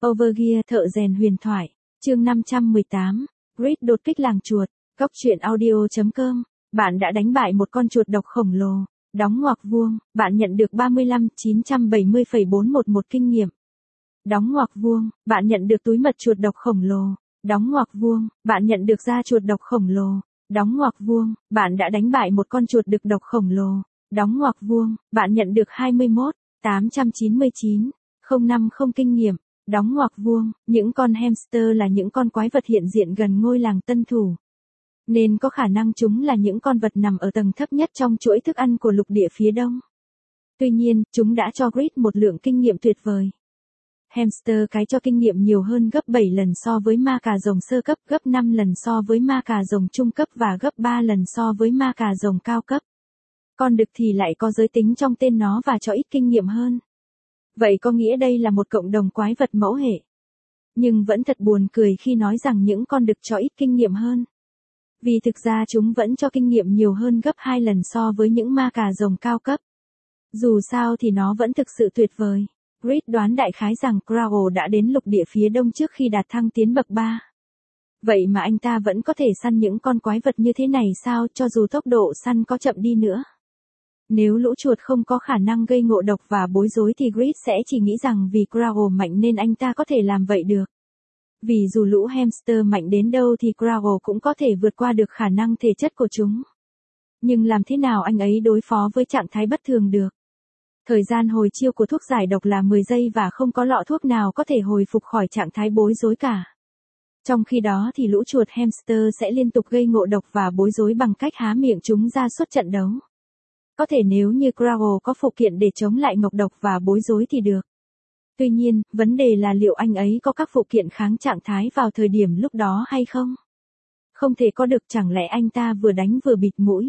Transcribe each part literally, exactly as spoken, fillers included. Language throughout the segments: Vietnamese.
Overgear thợ rèn huyền thoại, chương năm trăm mười tám, Grid đột kích làng chuột, góc truyện audio.com, bạn đã đánh bại một con chuột độc khổng lồ, đóng ngoặc vuông, bạn nhận được ba mươi lăm nghìn chín trăm bảy mươi phẩy bốn trăm mười một kinh nghiệm. Đóng ngoặc vuông, bạn nhận được túi mật chuột độc khổng lồ, đóng ngoặc vuông, bạn nhận được da chuột độc khổng lồ, đóng ngoặc vuông, bạn đã đánh bại một con chuột đực độc khổng lồ, đóng ngoặc vuông, bạn nhận được hai mươi mốt nghìn tám trăm chín mươi chín phẩy không năm mươi kinh nghiệm. Đóng ngoặc vuông, những con hamster là những con quái vật hiện diện gần ngôi làng tân thủ. Nên có khả năng chúng là những con vật nằm ở tầng thấp nhất trong chuỗi thức ăn của lục địa phía đông. Tuy nhiên, chúng đã cho Grid một lượng kinh nghiệm tuyệt vời. Hamster cái cho kinh nghiệm nhiều hơn gấp bảy lần so với ma cà rồng sơ cấp, gấp năm lần so với ma cà rồng trung cấp và gấp ba lần so với ma cà rồng cao cấp. Con đực thì lại có giới tính trong tên nó và cho ít kinh nghiệm hơn. Vậy có nghĩa đây là một cộng đồng quái vật mẫu hệ. Nhưng vẫn thật buồn cười khi nói rằng những con đực cho ít kinh nghiệm hơn. Vì thực ra chúng vẫn cho kinh nghiệm nhiều hơn gấp hai lần so với những ma cà rồng cao cấp. Dù sao thì nó vẫn thực sự tuyệt vời. Grid đoán đại khái rằng Growl đã đến lục địa phía đông trước khi đạt thăng tiến bậc ba. Vậy mà anh ta vẫn có thể săn những con quái vật như thế này sao, cho dù tốc độ săn có chậm đi nữa. Nếu lũ chuột không có khả năng gây ngộ độc và bối rối thì Grid sẽ chỉ nghĩ rằng vì Growl mạnh nên anh ta có thể làm vậy được. Vì dù lũ hamster mạnh đến đâu thì Growl cũng có thể vượt qua được khả năng thể chất của chúng. Nhưng làm thế nào anh ấy đối phó với trạng thái bất thường được? Thời gian hồi chiêu của thuốc giải độc là mười giây và không có lọ thuốc nào có thể hồi phục khỏi trạng thái bối rối cả. Trong khi đó thì lũ chuột hamster sẽ liên tục gây ngộ độc và bối rối bằng cách há miệng chúng ra suốt trận đấu. Có thể nếu như Growl có phụ kiện để chống lại ngộ độc và bối rối thì được. Tuy nhiên, vấn đề là liệu anh ấy có các phụ kiện kháng trạng thái vào thời điểm lúc đó hay không? Không thể có được, chẳng lẽ anh ta vừa đánh vừa bịt mũi?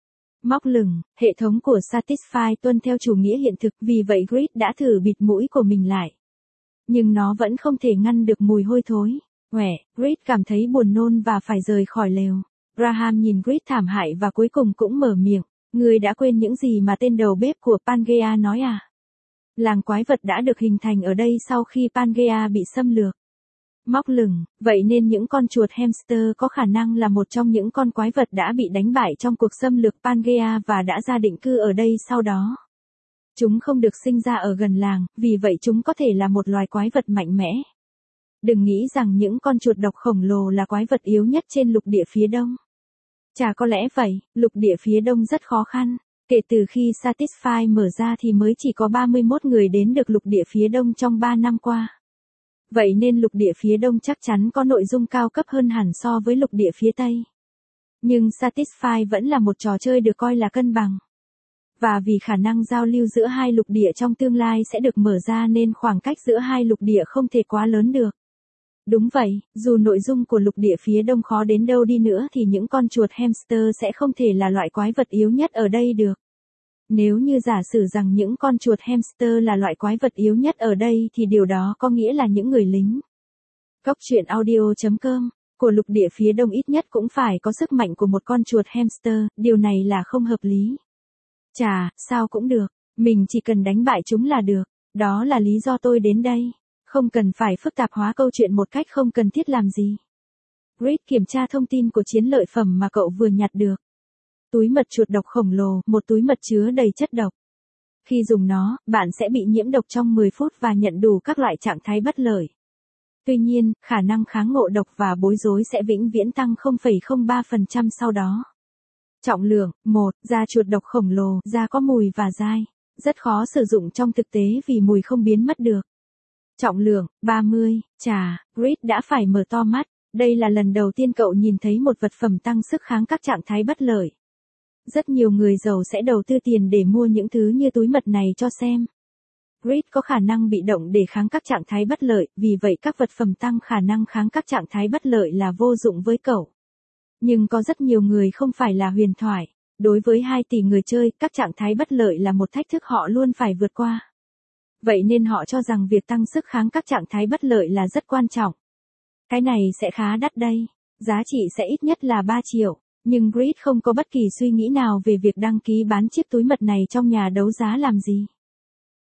Móc lửng, hệ thống của Satisfy tuân theo chủ nghĩa hiện thực, vì vậy Grid đã thử bịt mũi của mình lại. Nhưng nó vẫn không thể ngăn được mùi hôi thối. Quẻ, Grid cảm thấy buồn nôn và phải rời khỏi lều. Graham nhìn Grid thảm hại và cuối cùng cũng mở miệng. Ngươi đã quên những gì mà tên đầu bếp của Pangea nói à? Làng quái vật đã được hình thành ở đây sau khi Pangea bị xâm lược. Móc lửng, vậy nên những con chuột hamster có khả năng là một trong những con quái vật đã bị đánh bại trong cuộc xâm lược Pangea và đã ra định cư ở đây sau đó. Chúng không được sinh ra ở gần làng, vì vậy chúng có thể là một loài quái vật mạnh mẽ. Đừng nghĩ rằng những con chuột độc khổng lồ là quái vật yếu nhất trên lục địa phía đông. Chả có lẽ vậy, lục địa phía đông rất khó khăn. Kể từ khi Satisfy mở ra thì mới chỉ có ba mươi mốt người đến được lục địa phía đông trong ba năm qua. Vậy nên lục địa phía đông chắc chắn có nội dung cao cấp hơn hẳn so với lục địa phía tây. Nhưng Satisfy vẫn là một trò chơi được coi là cân bằng. Và vì khả năng giao lưu giữa hai lục địa trong tương lai sẽ được mở ra nên khoảng cách giữa hai lục địa không thể quá lớn được. Đúng vậy, dù nội dung của lục địa phía đông khó đến đâu đi nữa thì những con chuột hamster sẽ không thể là loại quái vật yếu nhất ở đây được. Nếu như giả sử rằng những con chuột hamster là loại quái vật yếu nhất ở đây thì điều đó có nghĩa là những người lính. Góc truyện audio.com, của lục địa phía đông ít nhất cũng phải có sức mạnh của một con chuột hamster, điều này là không hợp lý. Chà, sao cũng được, mình chỉ cần đánh bại chúng là được, đó là lý do tôi đến đây. Không cần phải phức tạp hóa câu chuyện một cách không cần thiết làm gì. Grid kiểm tra thông tin của chiến lợi phẩm mà cậu vừa nhặt được. Túi mật chuột độc khổng lồ, một túi mật chứa đầy chất độc. Khi dùng nó, bạn sẽ bị nhiễm độc trong mười phút và nhận đủ các loại trạng thái bất lợi. Tuy nhiên, khả năng kháng ngộ độc và bối rối sẽ vĩnh viễn tăng không phẩy không ba phần trăm sau đó. Trọng lượng, một, da chuột độc khổng lồ, da có mùi và dai. Rất khó sử dụng trong thực tế vì mùi không biến mất được. Trọng lượng, ba mươi, chà, Grid đã phải mở to mắt, đây là lần đầu tiên cậu nhìn thấy một vật phẩm tăng sức kháng các trạng thái bất lợi. Rất nhiều người giàu sẽ đầu tư tiền để mua những thứ như túi mật này cho xem. Grid có khả năng bị động để kháng các trạng thái bất lợi, vì vậy các vật phẩm tăng khả năng kháng các trạng thái bất lợi là vô dụng với cậu. Nhưng có rất nhiều người không phải là huyền thoại. Đối với hai tỷ người chơi, các trạng thái bất lợi là một thách thức họ luôn phải vượt qua. Vậy nên họ cho rằng việc tăng sức kháng các trạng thái bất lợi là rất quan trọng. Cái này sẽ khá đắt đây. Giá trị sẽ ít nhất là ba triệu. Nhưng Grid không có bất kỳ suy nghĩ nào về việc đăng ký bán chiếc túi mật này trong nhà đấu giá làm gì.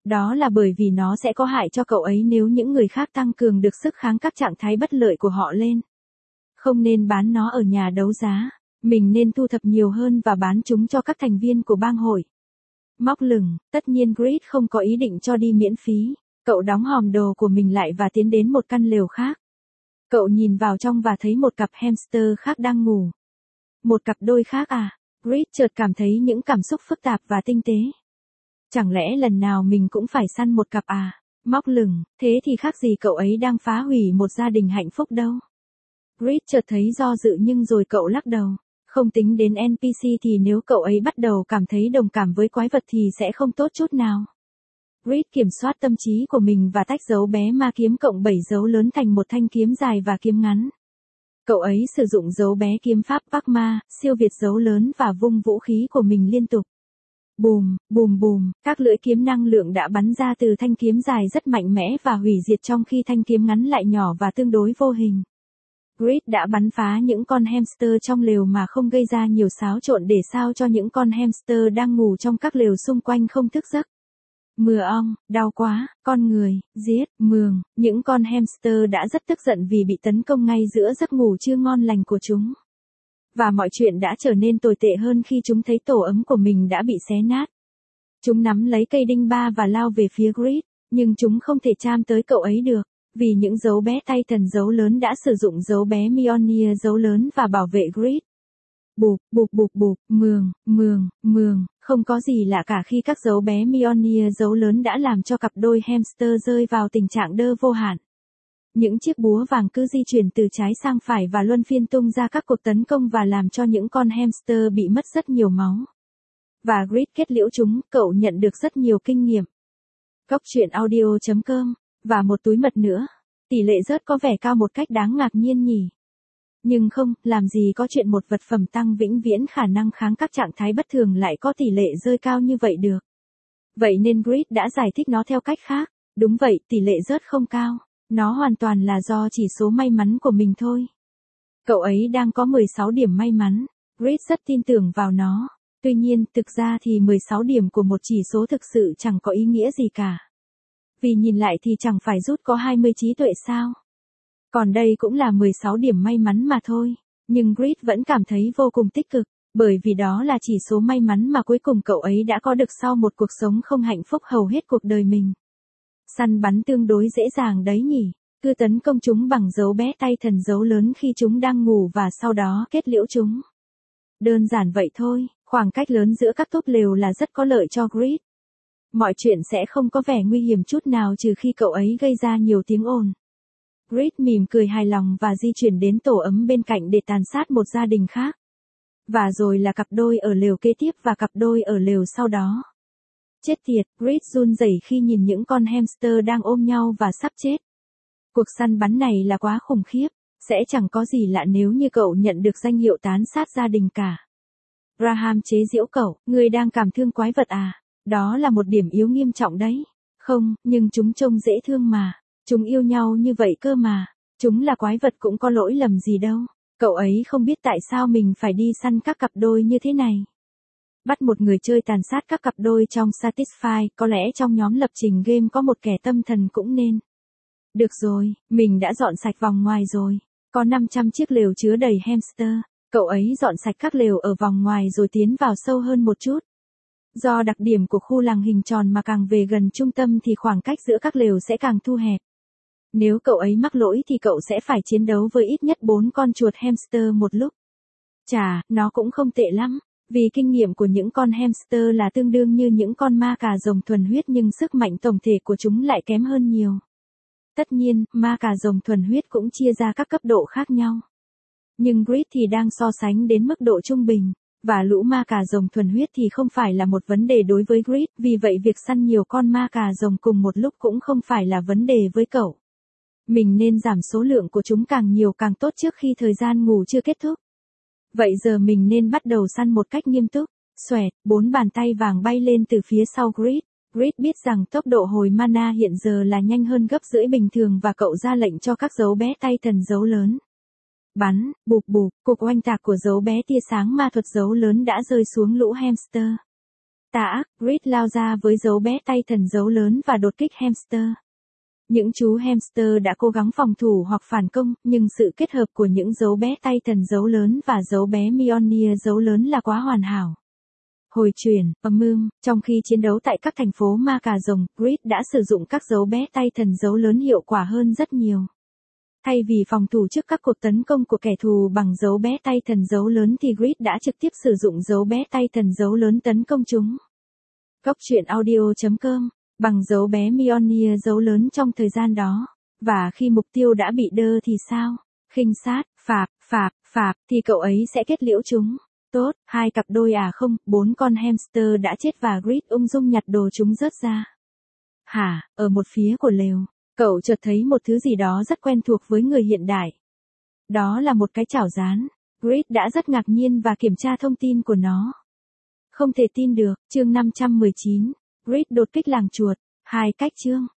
Đó là bởi vì nó sẽ có hại cho cậu ấy nếu những người khác tăng cường được sức kháng các trạng thái bất lợi của họ lên. Không nên bán nó ở nhà đấu giá. Mình nên thu thập nhiều hơn và bán chúng cho các thành viên của bang hội. Móc lửng, tất nhiên Grid không có ý định cho đi miễn phí. Cậu đóng hòm đồ của mình lại và tiến đến một căn lều khác. Cậu nhìn vào trong và thấy một cặp hamster khác đang ngủ. Một cặp đôi khác à? Grid chợt cảm thấy những cảm xúc phức tạp và tinh tế. Chẳng lẽ lần nào mình cũng phải săn một cặp à? Móc lửng, thế thì khác gì cậu ấy đang phá hủy một gia đình hạnh phúc đâu. Grid chợt thấy do dự nhưng rồi cậu lắc đầu. Không tính đến en pê xê thì nếu cậu ấy bắt đầu cảm thấy đồng cảm với quái vật thì sẽ không tốt chút nào. Grid kiểm soát tâm trí của mình và tách dấu bé ma kiếm cộng bảy dấu lớn thành một thanh kiếm dài và kiếm ngắn. Cậu ấy sử dụng dấu bé kiếm pháp Bắc Ma, siêu việt dấu lớn và vung vũ khí của mình liên tục. Bùm, bùm bùm, các lưỡi kiếm năng lượng đã bắn ra từ thanh kiếm dài rất mạnh mẽ và hủy diệt trong khi thanh kiếm ngắn lại nhỏ và tương đối vô hình. Grid đã bắn phá những con hamster trong lều mà không gây ra nhiều xáo trộn để sao cho những con hamster đang ngủ trong các lều xung quanh không thức giấc. Mưa ong, đau quá, con người, giết, mường, những con hamster đã rất tức giận vì bị tấn công ngay giữa giấc ngủ chưa ngon lành của chúng. Và mọi chuyện đã trở nên tồi tệ hơn khi chúng thấy tổ ấm của mình đã bị xé nát. Chúng nắm lấy cây đinh ba và lao về phía Grid, nhưng chúng không thể chạm tới cậu ấy được. Vì những dấu bé tay thần dấu lớn đã sử dụng dấu bé Mjolnir dấu lớn và bảo vệ Grid. Bụp, bụp bụp bụp, mường, mường, mường, không có gì lạ cả khi các dấu bé Mjolnir dấu lớn đã làm cho cặp đôi hamster rơi vào tình trạng đơ vô hạn. Những chiếc búa vàng cứ di chuyển từ trái sang phải và luân phiên tung ra các cuộc tấn công và làm cho những con hamster bị mất rất nhiều máu. Và Grid kết liễu chúng, cậu nhận được rất nhiều kinh nghiệm. Cóc truyện audio chấm com. Và một túi mật nữa. Tỷ lệ rớt có vẻ cao một cách đáng ngạc nhiên nhỉ. Nhưng không, làm gì có chuyện một vật phẩm tăng vĩnh viễn khả năng kháng các trạng thái bất thường lại có tỷ lệ rơi cao như vậy được. Vậy nên Grid đã giải thích nó theo cách khác. Đúng vậy, tỷ lệ rớt không cao. Nó hoàn toàn là do chỉ số may mắn của mình thôi. Cậu ấy đang có mười sáu điểm may mắn. Grid rất tin tưởng vào nó. Tuy nhiên, thực ra thì mười sáu điểm của một chỉ số thực sự chẳng có ý nghĩa gì cả. Vì nhìn lại thì chẳng phải rút có hai mươi trí tuệ sao. Còn đây cũng là mười sáu điểm may mắn mà thôi. Nhưng Grid vẫn cảm thấy vô cùng tích cực, bởi vì đó là chỉ số may mắn mà cuối cùng cậu ấy đã có được sau một cuộc sống không hạnh phúc hầu hết cuộc đời mình. Săn bắn tương đối dễ dàng đấy nhỉ. Cứ tấn công chúng bằng dấu bé tay thần dấu lớn khi chúng đang ngủ và sau đó kết liễu chúng. Đơn giản vậy thôi, khoảng cách lớn giữa các túp lều là rất có lợi cho Grid. Mọi chuyện sẽ không có vẻ nguy hiểm chút nào trừ khi cậu ấy gây ra nhiều tiếng ồn. Grid mỉm cười hài lòng và di chuyển đến tổ ấm bên cạnh để tàn sát một gia đình khác. Và rồi là cặp đôi ở lều kế tiếp và cặp đôi ở lều sau đó. Chết tiệt, Grid run rẩy khi nhìn những con hamster đang ôm nhau và sắp chết. Cuộc săn bắn này là quá khủng khiếp, sẽ chẳng có gì lạ nếu như cậu nhận được danh hiệu tán sát gia đình cả. Graham chế giễu cậu, ngươi đang cảm thương quái vật à? Đó là một điểm yếu nghiêm trọng đấy. Không, nhưng chúng trông dễ thương mà. Chúng yêu nhau như vậy cơ mà. Chúng là quái vật cũng có lỗi lầm gì đâu. Cậu ấy không biết tại sao mình phải đi săn các cặp đôi như thế này. Bắt một người chơi tàn sát các cặp đôi trong Satisfy, có lẽ trong nhóm lập trình game có một kẻ tâm thần cũng nên. Được rồi, mình đã dọn sạch vòng ngoài rồi. Có năm trăm chiếc lều chứa đầy hamster. Cậu ấy dọn sạch các lều ở vòng ngoài rồi tiến vào sâu hơn một chút. Do đặc điểm của khu làng hình tròn mà càng về gần trung tâm thì khoảng cách giữa các lều sẽ càng thu hẹp. Nếu cậu ấy mắc lỗi thì cậu sẽ phải chiến đấu với ít nhất bốn con chuột hamster một lúc. Chà, nó cũng không tệ lắm, vì kinh nghiệm của những con hamster là tương đương như những con ma cà rồng thuần huyết nhưng sức mạnh tổng thể của chúng lại kém hơn nhiều. Tất nhiên, ma cà rồng thuần huyết cũng chia ra các cấp độ khác nhau. Nhưng Grid thì đang so sánh đến mức độ trung bình. Và lũ ma cà rồng thuần huyết thì không phải là một vấn đề đối với Grid, vì vậy việc săn nhiều con ma cà rồng cùng một lúc cũng không phải là vấn đề với cậu. Mình nên giảm số lượng của chúng càng nhiều càng tốt trước khi thời gian ngủ chưa kết thúc. Vậy giờ mình nên bắt đầu săn một cách nghiêm túc. Xoẹt, bốn bàn tay vàng bay lên từ phía sau Grid. Grid biết rằng tốc độ hồi mana hiện giờ là nhanh hơn gấp rưỡi bình thường và cậu ra lệnh cho các dấu bé tay thần dấu lớn. Bắn, bụp bụp, cuộc oanh tạc của dấu bé tia sáng ma thuật dấu lớn đã rơi xuống lũ hamster. Tà ác, Grid lao ra với dấu bé tay thần dấu lớn và đột kích hamster. Những chú hamster đã cố gắng phòng thủ hoặc phản công, nhưng sự kết hợp của những dấu bé tay thần dấu lớn và dấu bé Mjolnir dấu lớn là quá hoàn hảo. Hồi chuyển, Amum, trong khi chiến đấu tại các thành phố ma cà rồng, Grid đã sử dụng các dấu bé tay thần dấu lớn hiệu quả hơn rất nhiều. Thay vì phòng thủ trước các cuộc tấn công của kẻ thù bằng dấu bé tay thần dấu lớn thì Grid đã trực tiếp sử dụng dấu bé tay thần dấu lớn tấn công chúng. Góc truyện audio chấm com, bằng dấu bé Mjolnir dấu lớn trong thời gian đó. Và khi mục tiêu đã bị đơ thì sao? Khinh sát, phạp, phạp, phạp, thì cậu ấy sẽ kết liễu chúng. Tốt, hai cặp đôi à không, bốn con hamster đã chết và Grid ung dung nhặt đồ chúng rớt ra. Hả, ở một phía của lều, cậu chợt thấy một thứ gì đó rất quen thuộc với người hiện đại. Đó là một cái chảo rán. Grid đã rất ngạc nhiên và kiểm tra thông tin của nó. Không thể tin được, chương năm trăm mười chín, Grid đột kích làng chuột, hai cách chương.